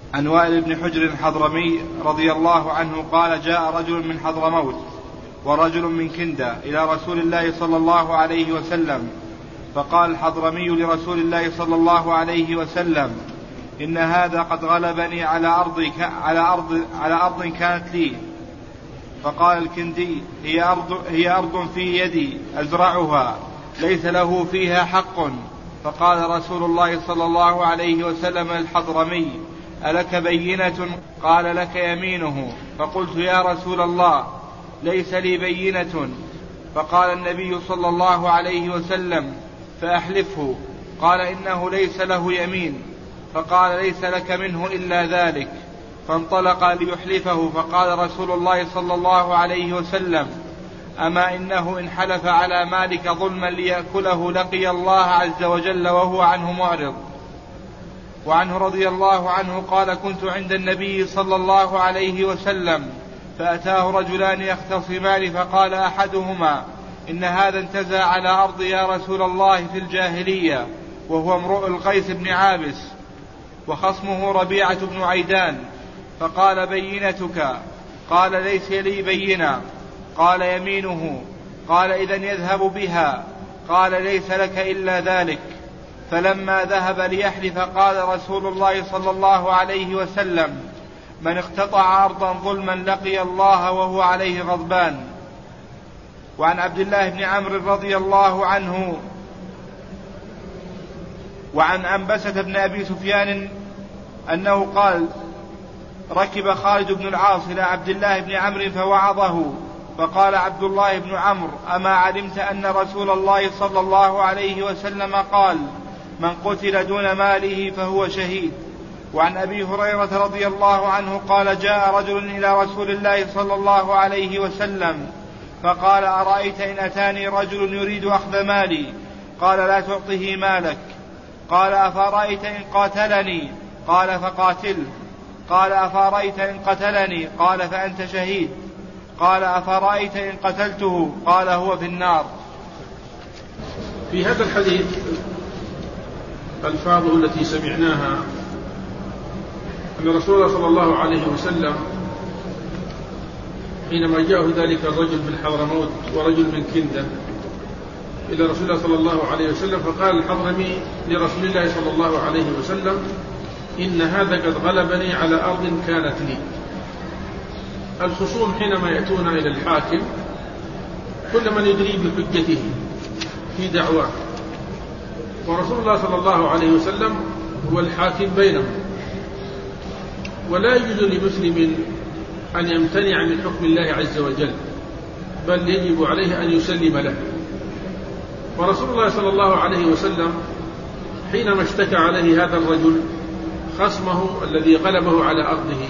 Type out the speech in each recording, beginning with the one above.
عن وائل بن حجر الحضرمي رضي الله عنه قال: جاء رجل من حضرموت ورجل من كندة إلى رسول الله صلى الله عليه وسلم، فقال الحضرمي لرسول الله صلى الله عليه وسلم: إن هذا قد غلبني على أرض كانت لي. فقال الكندي: هي أرض في يدي أزرعها ليس له فيها حق. فقال رسول الله صلى الله عليه وسلم الحضرمي: ألك بينة؟ قال: لك يمينه. فقلت: يا رسول الله، ليس لي بينة. فقال النبي صلى الله عليه وسلم: فأحلفه. قال: إنه ليس له يمين. فقال: ليس لك منه إلا ذلك. فانطلق ليحلفه. فقال رسول الله صلى الله عليه وسلم: أما إنه إن حلف على مالك ظلما ليأكله لقي الله عز وجل وهو عنه معرض. وعنه رضي الله عنه قال: كنت عند النبي صلى الله عليه وسلم فأتاه رجلان يختصمان، فقال أحدهما: إن هذا انتزع على أرض يا رسول الله في الجاهلية، وهو امرؤ القيس بن عابس، وخصمه ربيعة بن عيدان. فقال: بينتك؟ قال: ليس لي بينة. قال: يمينه؟ قال: إذن يذهب بها. قال: ليس لك إلا ذلك. فلما ذهب ليحلف قال رسول الله صلى الله عليه وسلم: من اقتطع أرضا ظلما لقي الله وهو عليه غضبان. وعن عبد الله بن عمرو رضي الله عنه وعن أنبسة بن أبي سفيان أنه قال: ركب خالد بن العاص إلى عبد الله بن عمرو فوعظه، فقال عبد الله بن عمرو: أما علمت أن رسول الله صلى الله عليه وسلم قال: من قتل دون ماله فهو شهيد. وعن أبي هريرة رضي الله عنه قال: جاء رجل إلى رسول الله صلى الله عليه وسلم فقال: أرأيت إن أتاني رجل يريد أخذ مالي؟ قال: لا تعطه مالك. قال: أفرأيت إن قاتلني؟ قال: فقاتله. قال: أفرأيت إن قتلني؟ قال: فأنت شهيد. قال: أفرأيت إن قتلته؟ قال: هو في النار. في هذا الحديث الفاظه التي سمعناها أن رسول الله صلى الله عليه وسلم حينما جاءه ذلك الرجل من حضرموت ورجل من كندة إلى رسول الله صلى الله عليه وسلم، فقال الحضرمي لرسول الله صلى الله عليه وسلم: إن هذا قد غلبني على أرض كانت لي. الخصوم حينما يأتون إلى الحاكم كل من يدري بحجته في دعواه، ورسول الله صلى الله عليه وسلم هو الحاكم بينهم، ولا يجوز لمسلم أن يمتنع من حكم الله عز وجل، بل يجب عليه أن يسلم له. ورسول الله صلى الله عليه وسلم حينما اشتكى عليه هذا الرجل خصمه الذي غلبه على أرضه،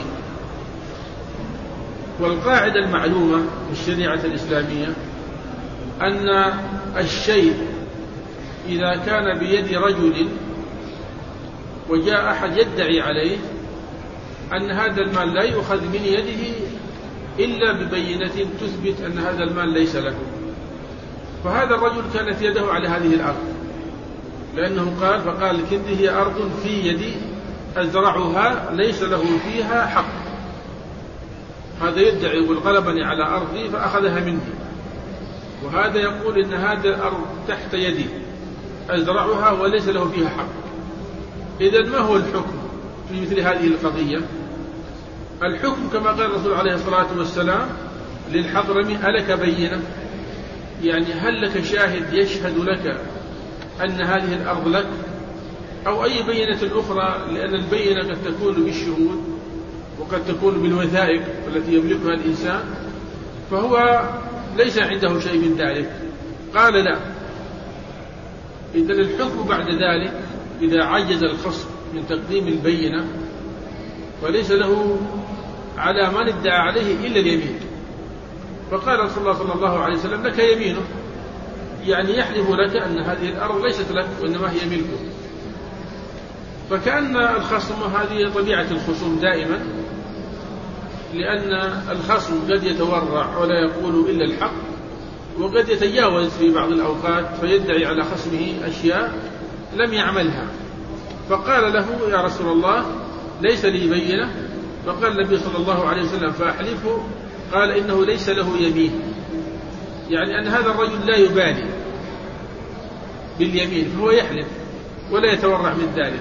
والقاعدة المعلومة في الشريعة الإسلامية أن الشيء إذا كان بيد رجل وجاء أحد يدعي عليه أن هذا المال لا يؤخذ من يده إلا ببينة تثبت أن هذا المال ليس له. فهذا الرجل كانت يده على هذه الأرض، لأنه فقال الكندي: هي أرض في يدي أزرعها ليس له فيها حق. هذا يدعي يقول: غلبني على أرضي فأخذها مني، وهذا يقول إن هذا الأرض تحت يدي أزرعها وليس له فيها حق. إذن ما هو الحكم في مثل هذه القضية؟ الحكم كما قال الرسول عليه الصلاة والسلام للحضرمي: ألك بينة؟ يعني هل لك شاهد يشهد لك أن هذه الأرض لك؟ أو أي بينة أخرى، لأن البينة قد تكون بالشهود وقد تكون بالوثائق التي يملكها الإنسان، فهو ليس عنده شيء من ذلك. قال: لا. إذن الحكم بعد ذلك إذا عجز الخصم من تقديم البينة وليس له على من ادعى عليه إلا اليمين. فقال رسول الله صلى الله عليه وسلم: لك يمينه، يعني يحلف لك أن هذه الأرض ليست لك وإنما هي ملكه. فكأن الخصم، هذه طبيعة الخصوم دائما، لأن الخصم قد يتورع ولا يقول إلا الحق، وقد يتجاوز في بعض الأوقات فيدعي على خصمه أشياء لم يعملها. فقال له: يا رسول الله، ليس لي بينة. فقال النبي صلى الله عليه وسلم فأحلفه. قال إنه ليس له يمين، يعني أن هذا الرجل لا يبالي باليمين، فهو يحلف ولا يتورع من ذلك،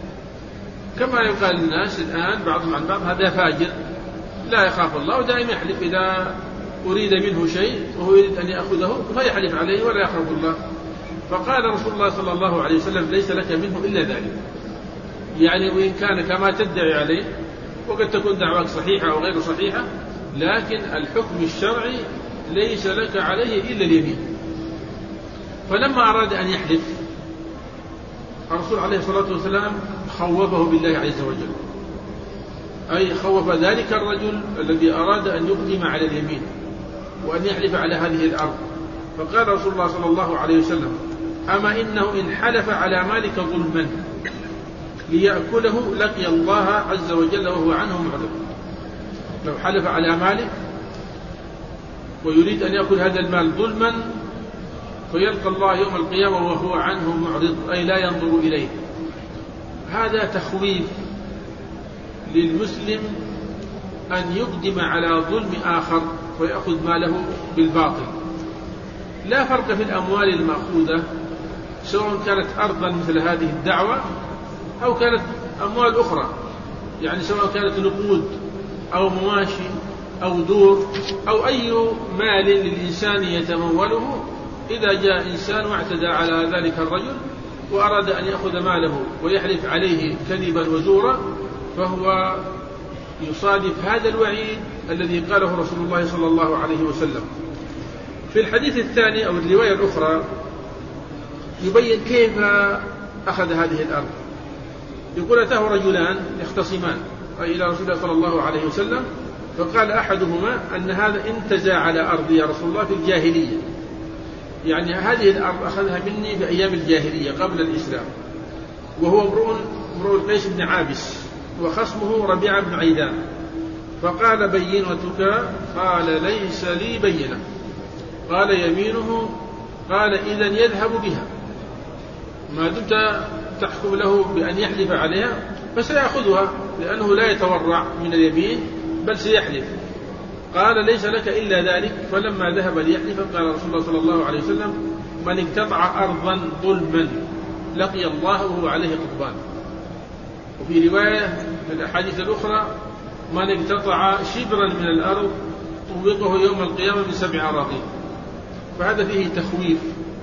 كما يقال الناس الآن بعضهم عن بعض هذا فاجر لا يخاف الله ودائما يحلف إذا أريد منه شيء وهو يريد أن يأخذه فيحلف عليه ولا يخاف الله. فقال رسول الله صلى الله عليه وسلم ليس لك منه إلا ذلك، يعني وإن كان كما تدعي عليه وقد تكون دعواك صحيحة أو غير صحيحة، لكن الحكم الشرعي ليس لك عليه إلا اليمين. فلما أراد أن يحلف الرسول عليه الصلاة والسلام خوفه بالله عز وجل، أي خوف ذلك الرجل الذي أراد أن يقدم على اليمين وأن يحلف على هذه الأرض. فقال رسول الله صلى الله عليه وسلم أما إنه إن حلف على مالك ظلما ليأكله لقي الله عز وجل وهو عنه معرض. لو حلف على مالك ويريد أن يأكل هذا المال ظلما فيلقى الله يوم القيامة وهو عنه معرض، أي لا ينظر إليه. هذا تخويف للمسلم أن يقدم على ظلم آخر ويأخذ ماله بالباطل. لا فرق في الأموال المأخوذة سواء كانت أرضا مثل هذه الدعوة أو كانت أموال أخرى، يعني سواء كانت نقود أو مواشي أو دور أو أي مال للإنسان يتموله. إذا جاء إنسان واعتدى على ذلك الرجل وأراد أن يأخذ ماله ويحلف عليه كذبا وزورا فهو يصادف هذا الوعيد الذي قاله رسول الله صلى الله عليه وسلم. في الحديث الثاني أو الرواية الأخرى يبين كيف أخذ هذه الأرض. يقول أتاه رجلان يختصمان أي إلى رسول الله صلى الله عليه وسلم، فقال أحدهما أن هذا انتزع على أرض يا رسول الله في الجاهلية، يعني هذه الأرض أخذها مني في أيام الجاهلية قبل الإسلام، وهو امرؤ القيس بن عابس وخصمه ربيعة بن عيدان. فقال بينتك؟ قال ليس لي بينة. قال يمينه؟ قال إذن يذهب بها، ما دمت تحكم له بأن يحلف عليها فسيأخذها لأنه لا يتورع من اليمين بل سيحلف. قال ليس لك إلا ذلك. فلما ذهب ليحلف قال رسول الله صلى الله عليه وسلم من اقتطع أرضا ظلما لقي الله وهو عليه غضبان. وفي رواية في الأحاديث الأخرى من اقتطع شبرا من الأرض طوقه يوم القيامة من 7 أراضين. فهذا فيه تخويف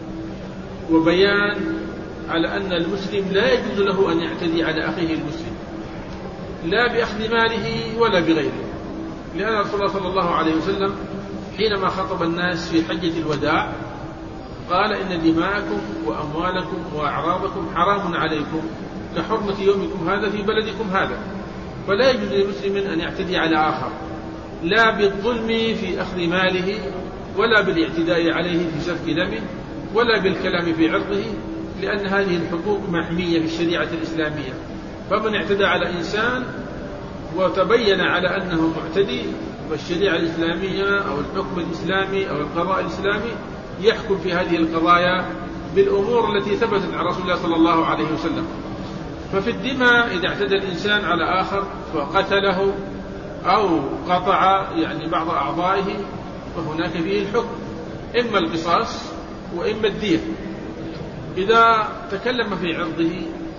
وبيان على أن المسلم لا يجوز له أن يعتدي على أخيه المسلم لا بأخذ ماله ولا بغيره، لأن رسول الله صلى الله عليه وسلم حينما خطب الناس في حجة الوداع قال إن دماءكم وأموالكم وأعراضكم حرام عليكم كحرمة يومكم هذا في بلدكم هذا. فلا يجوز للمسلم أن يعتدي على آخر لا بالظلم في أخذ ماله ولا بالاعتداء عليه في سفك دمه ولا بالكلام في عرضه، لأن هذه الحقوق محمية في الشريعة الإسلامية. فمن اعتدى على إنسان وتبين على أنه معتدي فالشريعة الإسلامية أو الحكم الإسلامي أو القضاء الإسلامي يحكم في هذه القضايا بالأمور التي ثبتت عن رسول الله صلى الله عليه وسلم. ففي الدماء إذا اعتدى الإنسان على آخر فقتله أو قطع يعني بعض أعضائه فهناك فيه الحكم إما القصاص وإما الدية. إذا تكلم في عرضه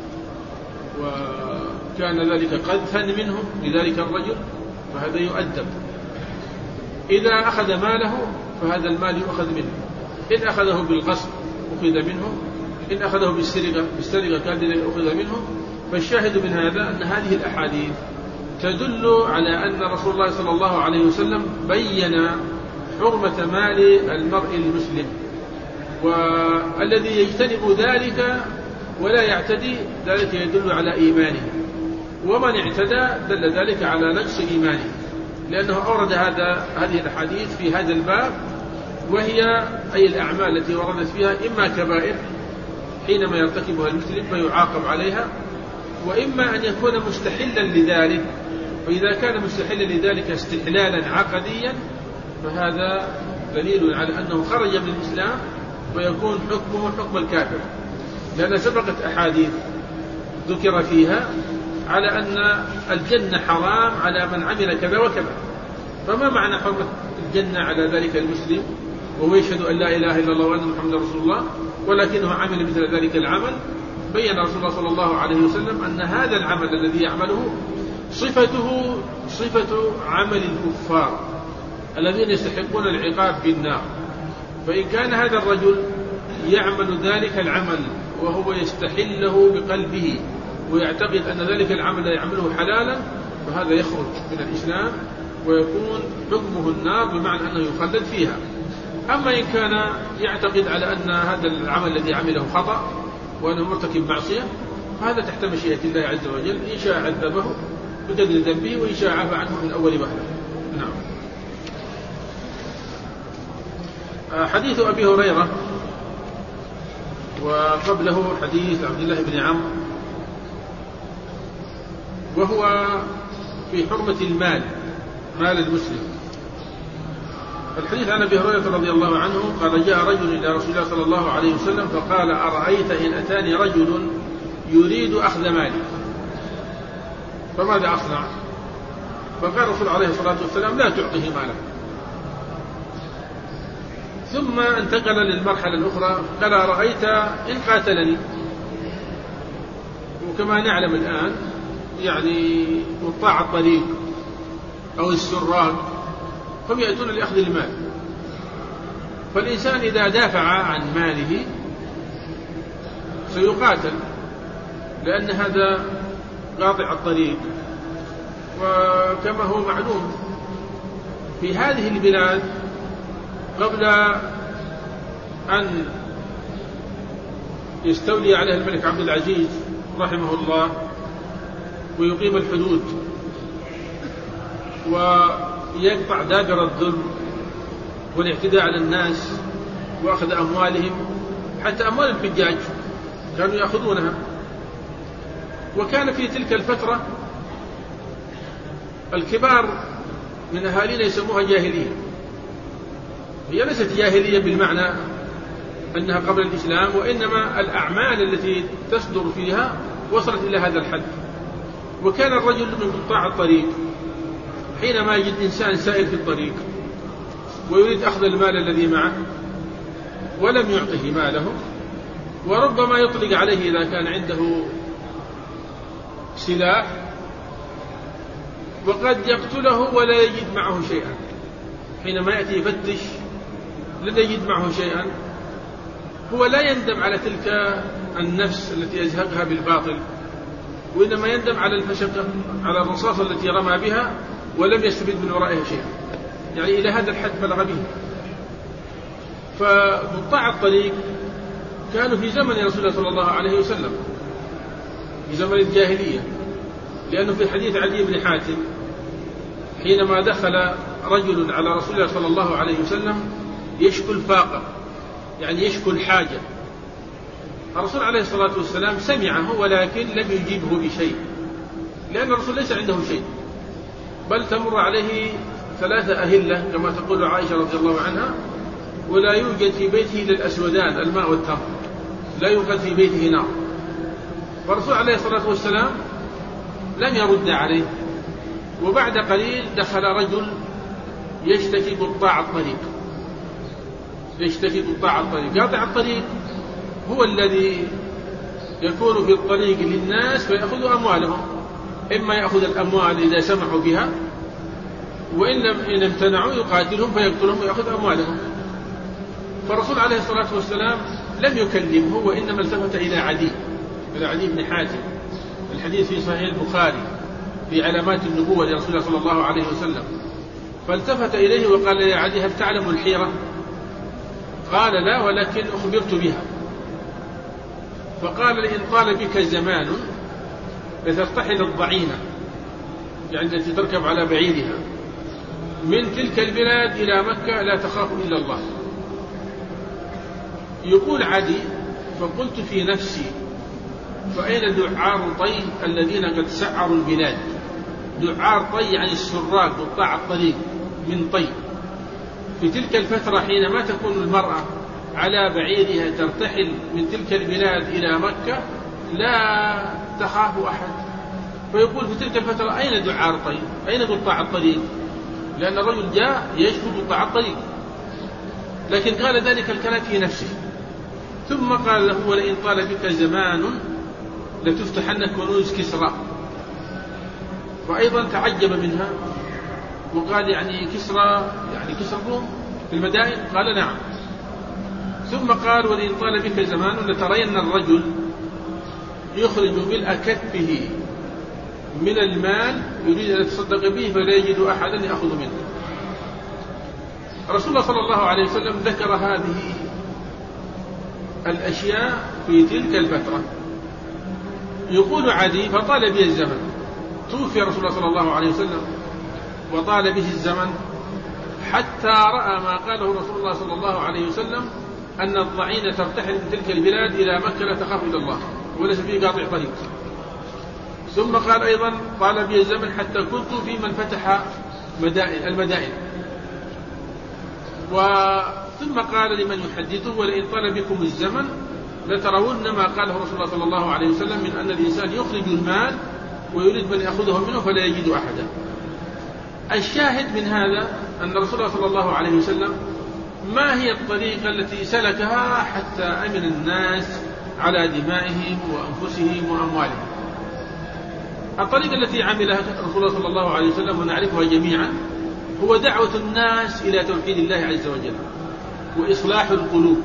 وكان ذلك قذفا منه لذلك الرجل فهذا يؤدب. إذا أخذ ماله فهذا المال يؤخذ منه، إن أخذه بالغصب أخذ منه، إن أخذه بالسرقة كان أخذ منه. فالشاهد من هذا أن هذه الأحاديث تدل على أن رسول الله صلى الله عليه وسلم بين حرمة مال المرء المسلم، والذي يجتنب ذلك ولا يعتدي ذلك يدل على إيمانه، ومن اعتدى دل ذلك على نقص إيمانه، لأنه أورد هذه الأحاديث في هذا الباب، وهي أي الأعمال التي وردت فيها إما كبائر حينما يرتكبها المسلم فيعاقب عليها، وإما أن يكون مستحلا لذلك، وإذا كان مستحلا لذلك استحلالا عقديا فهذا دليل على أنه خرج من الإسلام ويكون حكمه حكم الكافر، لأن سبقت أحاديث ذكر فيها على أن الجنة حرام على من عمل كذا وكذا. فما معنى حرمة الجنة على ذلك المسلم وهو يشهد أن لا إله إلا الله وأن محمد رسول الله ولكنه عمل مثل ذلك العمل؟ بين رسول الله صلى الله عليه وسلم أن هذا العمل الذي يعمله صفته صفة عمل الكفار الذين يستحقون العقاب بالنار. فإن كان هذا الرجل يعمل ذلك العمل وهو يستحله بقلبه ويعتقد أن ذلك العمل يعمله حلالا فهذا يخرج من الإسلام ويكون حكمه النار بمعنى أنه يخلد فيها. أما إن كان يعتقد على أن هذا العمل الذي عمله خطأ وأنه مرتكب معصية فهذا تحت مشيئة الله عز وجل، إن شاء عذبه بقدر ذنبه وإن شاء عفى عنه من أول وهلة. نعم. حديث أبي هريرة وقبله حديث عبد الله بن عمرو وهو في حرمة المال، مال المسلم. الحديث عن أبي هريرة رضي الله عنه قال جاء رجل إلى رسول الله صلى الله عليه وسلم فقال أرأيت إن أتاني رجل يريد أخذ مالي فماذا أصنع؟ فقال الرسول عليه الصلاة والسلام لا تعطيه ماله. ثم انتقل للمرحلة الأخرى قال أرأيت إن قاتلني. وكما نعلم الآن يعني قطاع الطريق أو السراق هم يأتون لأخذ المال، فالإنسان إذا دافع عن ماله سيقاتل لأن هذا قاطع الطريق. وكما هو معلوم في هذه البلاد قبل أن يستولي عليها الملك عبد العزيز رحمه الله ويقيم الحدود ويقطع دابر الظلم والاعتداء على الناس وأخذ أموالهم، حتى أموال الحجاج كانوا يأخذونها. وكان في تلك الفترة الكبار من أهالينا يسموها جاهلية. هي ليست جاهلية بالمعنى أنها قبل الإسلام، وإنما الأعمال التي تصدر فيها وصلت إلى هذا الحد. وكان الرجل من قطاع الطريق حينما يجد إنسان سائل في الطريق ويريد أخذ المال الذي معه ولم يعطه ماله، وربما يطلق عليه إذا كان عنده سلاح وقد يقتله ولا يجد معه شيئا. حينما يأتي يفتش لن يجد معه شيئا، هو لا يندم على تلك النفس التي أزهقها بالباطل، وإنما يندم على الفشقة، على الرصاصة التي رمى بها ولم يستفد من ورائها شيئا. يعني إلى هذا الحد بلغ به. فقطاع الطريق كانوا في زمن رسول الله صلى الله عليه وسلم في زمن الجاهلية، لأنه في حديث عدي بن حاتم حينما دخل رجل على رسول الله صلى الله عليه وسلم يشكو الفاقة، يعني يشكو الحاجة، الرسول عليه الصلاة والسلام سمعه ولكن لم يجيبه بشيء، لأن الرسول ليس عنده شيء، بل تمر عليه 3 أهلة كما تقول عائشة رضي الله عنها، ولا يوجد في بيته إلا الأسودان الماء والتمر، لا يوجد في بيته نار. فالرسول عليه الصلاة والسلام لم يرد عليه. وبعد قليل دخل رجل يشتكي قطاع الطريق، يشتكي قطاع الطريق. قاطع الطريق هو الذي يكون في الطريق للناس فيأخذ أموالهم، إما يأخذ الأموال إذا سمحوا بها، وإن امتنعوا يقاتلهم فيقتلهم ويأخذ أموالهم. فالرسول عليه الصلاة والسلام لم يكلمه، وإنما التفت إلى عدي بن حاتم. الحديث في صحيح البخاري في علامات النبوة لرسول الله صلى الله عليه وسلم. فالتفت إليه وقال يا عدي هل تعلم الحيرة؟ قال لا، ولكن أخبرت بها. فقال إن طال بك زمان لترتحل الضعينة، يعني التي تركب على بعيرها، من تلك البلاد إلى مكة لا تخاف إلا الله. يقول عدي فقلت في نفسي فأين دعار طي الذين قد سعروا البلاد؟ دعار طي يعني السراق قطاع الطريق من طي. في تلك الفترة حينما تكون المرأة على بعيرها ترتحل من تلك البلاد إلى مكة لا تخاف أحد، فيقول في تلك الفترة أين دعاء الطريق؟ أين قطاع الطريق؟ لأن الرجل جاء يشكو قطاع الطريق، لكن قال ذلك الكلام في نفسه. ثم قال له: ولئن طال بك زمان لتفتحن كنوز كسرى. وأيضا تعجب منها وقال: يعني كسرى يعني كسرى الروم في المدائن؟ قال: نعم. ثم قال: ولئن طال بك زمان لترين الرجل يخرج ملء كفه من المال يريد أن يتصدق به فلا يجد أحدا يأخذ منه. رسول الله صلى الله عليه وسلم ذكر هذه الأشياء في تلك الفترة. يقول عدي: فطال بي الزمن، توفي رسول الله صلى الله عليه وسلم وطال به الزمن حتى رأى ما قاله رسول الله صلى الله عليه وسلم أن الضعين ترتحل من تلك البلاد إلى مكة لا تخاف إلا الله وليس فيه قاطع طريق. ثم قال أيضا: طال بي الزمن حتى كنت في من فتح المدائن. ثم قال لمن يحدثه: ولئن طال بكم الزمن لترون ما قاله رسول الله صلى الله عليه وسلم من أن الإنسان يخرج المال ويريد من يأخذه منه فلا يجد أحدا. الشاهد من هذا أن رسول الله صلى الله عليه وسلم ما هي الطريقة التي سلكها حتى أمن الناس على دمائهم وأنفسهم وأموالهم؟ الطريقة التي عملها رسول الله صلى الله عليه وسلم ونعرفها جميعا هو دعوة الناس إلى توحيد الله عز وجل وإصلاح القلوب.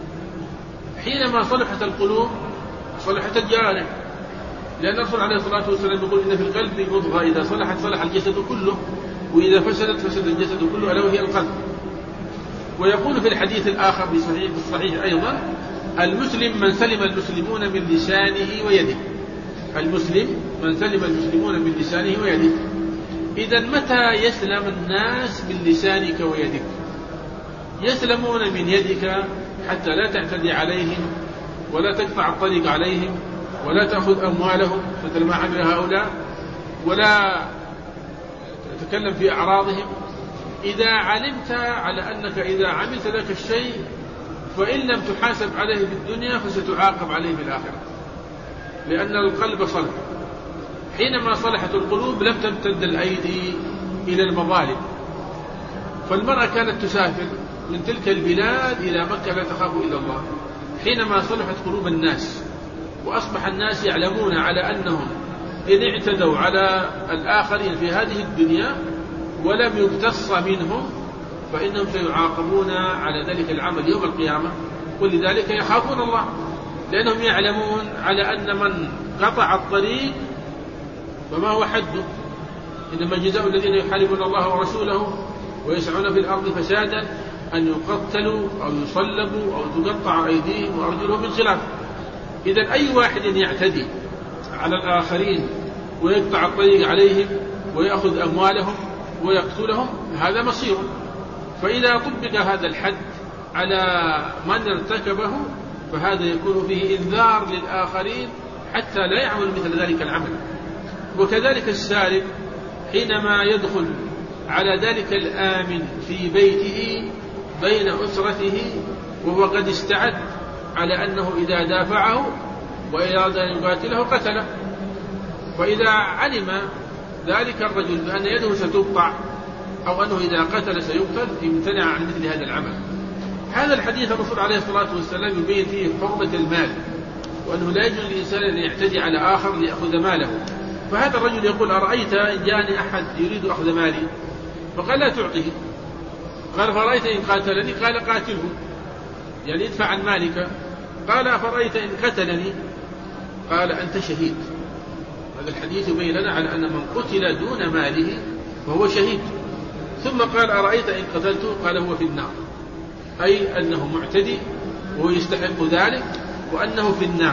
حينما صلحت القلوب صلحت الجوارح، لأن الرسول عليه الصلاة والسلام يقول: إن في القلب مضغة إذا صلحت صلح الجسد كله وإذا فسدت فسد الجسد كله ألا وهي القلب. ويقول في الحديث الآخر في الصحيح أيضا: المسلم من سلم المسلمون من لسانه ويده. المسلم من سلم المسلمون من لسانه ويده. إذا متى يسلم الناس من لسانك ويدك؟ يسلمون من يدك حتى لا تعتدي عليهم ولا تقطع الطريق عليهم ولا تأخذ أموالهم مثل ما عمل هؤلاء ولا تتكلم في أعراضهم. إذا علمت على أنك إذا عملت ذاك الشيء فإن لم تحاسب عليه في الدنيا فستعاقب عليه في الآخرة، لأن القلب صلح. حينما صلحت القلوب لم تمتد الأيدي إلى المظالم. فالمرأة كانت تسافر من تلك البلاد إلى مكة لا تخاف إلا الله. حينما صلحت قلوب الناس وأصبح الناس يعلمون على أنهم إن اعتدوا على الآخرين في هذه الدنيا ولم يقتص منهم فإنهم سيعاقبون على ذلك العمل يوم القيامة، ولذلك يخافون الله، لأنهم يعلمون على أن من قطع الطريق فما هو حده. إنما جزاء الذين يحاربون الله ورسوله ويسعون في الأرض فسادا أن يقتلوا أو يصلبوا أو تقطع أيديهم وأرجلهم من خلاف. إذا أي واحد يعتدي على الآخرين ويقطع الطريق عليهم ويأخذ أموالهم ويقتلهم هذا مصيره. فإذا طبق هذا الحد على من ارتكبه فهذا يكون فيه إنذار للآخرين حتى لا يعمل مثل ذلك العمل. وكذلك السارق حينما يدخل على ذلك الآمن في بيته بين أسرته وهو قد استعد على أنه إذا دافعه وإراد أن يقاتله قتله، فإذا علم ذلك الرجل بأن يده ستقطع أو أنه إذا قتل سيقتل امتنع عن مثل هذا العمل. هذا الحديث الرسول عليه الصلاة والسلام يبين فيه حرمة المال وأنه لا يجوز للإنسان أن يعتدي على آخر ليأخذ ماله. فهذا الرجل يقول: أرأيت إن جاءني أحد يريد أخذ مالي؟ فقال: لا تعطيه. قال: فرأيت إن قاتلني؟ قال: قاتله، يعني ادفع عن مالك. قال: فرأيت إن قتلني؟ قال: أنت شهيد. هذا الحديث يبين لنا على أن من قتل دون ماله فهو شهيد. ثم قال: أرأيت إن قتلته؟ قال: هو في النار، أي أنه معتدي وهو يستحق ذلك وأنه في النار.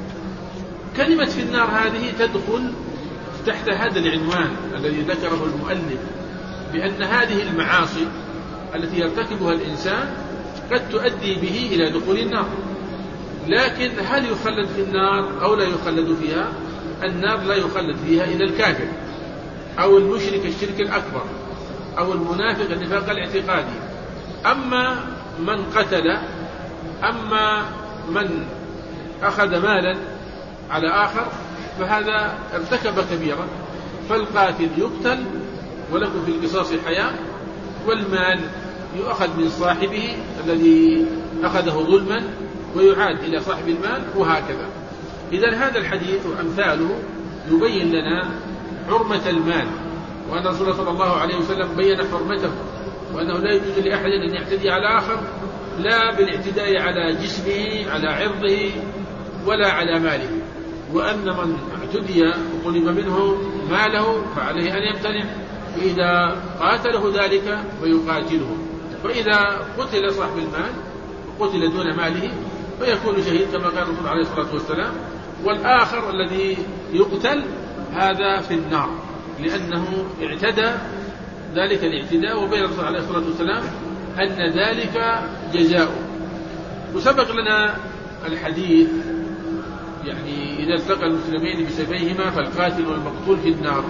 كلمة في النار هذه تدخل تحت هذا العنوان الذي ذكره المؤلف، بأن هذه المعاصي التي يرتكبها الإنسان قد تؤدي به إلى دخول النار. لكن هل يخلد في النار أو لا يخلد فيها؟ النار لا يخلد فيها إلا الكافر أو المشرك الشرك الأكبر أو المنافق النفاق الاعتقادي. أما من قتل، أما من أخذ مالا على آخر فهذا ارتكب كبيرة، فالقاتل يقتل وله في القصاص حياة، والمال يؤخذ من صاحبه الذي أخذه ظلما ويعاد إلى صاحب المال، وهكذا. إذن هذا الحديث وأمثاله يبين لنا حرمة المال، وأن رسول صلى الله عليه وسلم بين حرمته، وأنه لا يجوز لأحد أن يعتدي على آخر، لا بالاعتداء على جسمه، على عرضه، ولا على ماله، وأن من اعتدي وطلب منه ماله فعليه أن يمتنع، وإذا قاتله ذلك فيقاتله، فإذا قتل صاحب المال وقتل دون ماله فيكون شهيد كما قال الرسول عليه الصلاة والسلام. والآخر الذي يقتل هذا في النار، لأنه اعتدى ذلك الاعتداء، وبين الرسول عليه الصلاة والسلام أن ذلك جزاؤه. وسبق لنا الحديث يعني إذا التقى المسلمين بسيفيهما فالقاتل والمقتول في النار.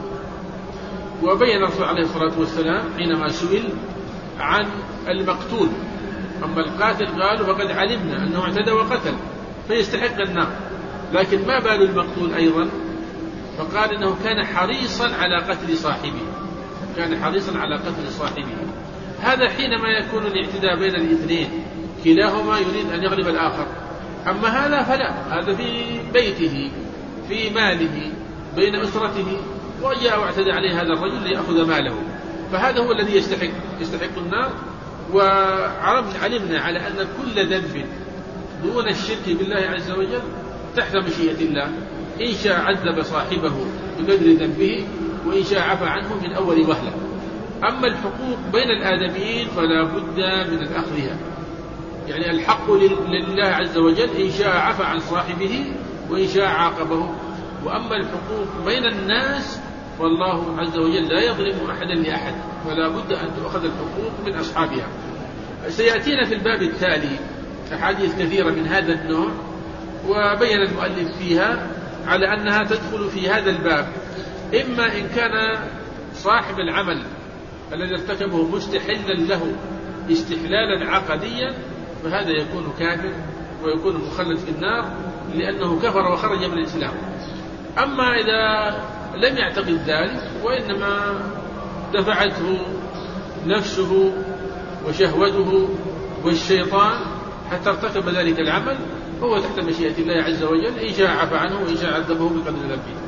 وبين الرسول عليه الصلاة والسلام حينما سئل عن المقتول، أما القاتل قالوا فقد علمنا أنه اعتدى وقتل فيستحق النار، لكن ما بال المقتول أيضا؟ فقال إنه كان حريصا على قتل صاحبه، كان حريصا على قتل صاحبه. هذا حينما يكون الاعتداء بين الاثنين كلاهما يريد أن يغلب الآخر. أما هذا فلا، هذا في بيته، في ماله، بين أسرته، وجاء واعتدى عليه هذا الرجل ليأخذ ماله، فهذا هو الذي يستحق النار. وعلمنا على أن كل ذنب دون الشرك بالله عز وجل تحت مشيئة الله، إن شاء عذب صاحبه بقدر ذنبه، وإن شاء عفى عنه من أول وهلة. أما الحقوق بين الآدميين فلا بد من أخذها، يعني الحق لله عز وجل، إن شاء عفى عن صاحبه وإن شاء عاقبه. وأما الحقوق بين الناس فالله عز وجل لا يظلم أحدا لأحد، فلا بد أن تؤخذ الحقوق من أصحابها. سيأتينا في الباب التالي أحاديث كثيرة من هذا النوع، وبين المؤلف فيها على أنها تدخل في هذا الباب، إما إن كان صاحب العمل الذي ارتكبه مستحلا له استحلالا عقديا فهذا يكون كافر ويكون مخلد في النار لأنه كفر وخرج من الإسلام. أما إذا لم يعتقد ذلك وإنما دفعته نفسه وشهوته والشيطان حتى ارتكب ذلك العمل فهو تحت مشيئة الله عز وجل، إن شاء عفى عنه وإن شاء عذبه بقدر ذنبه.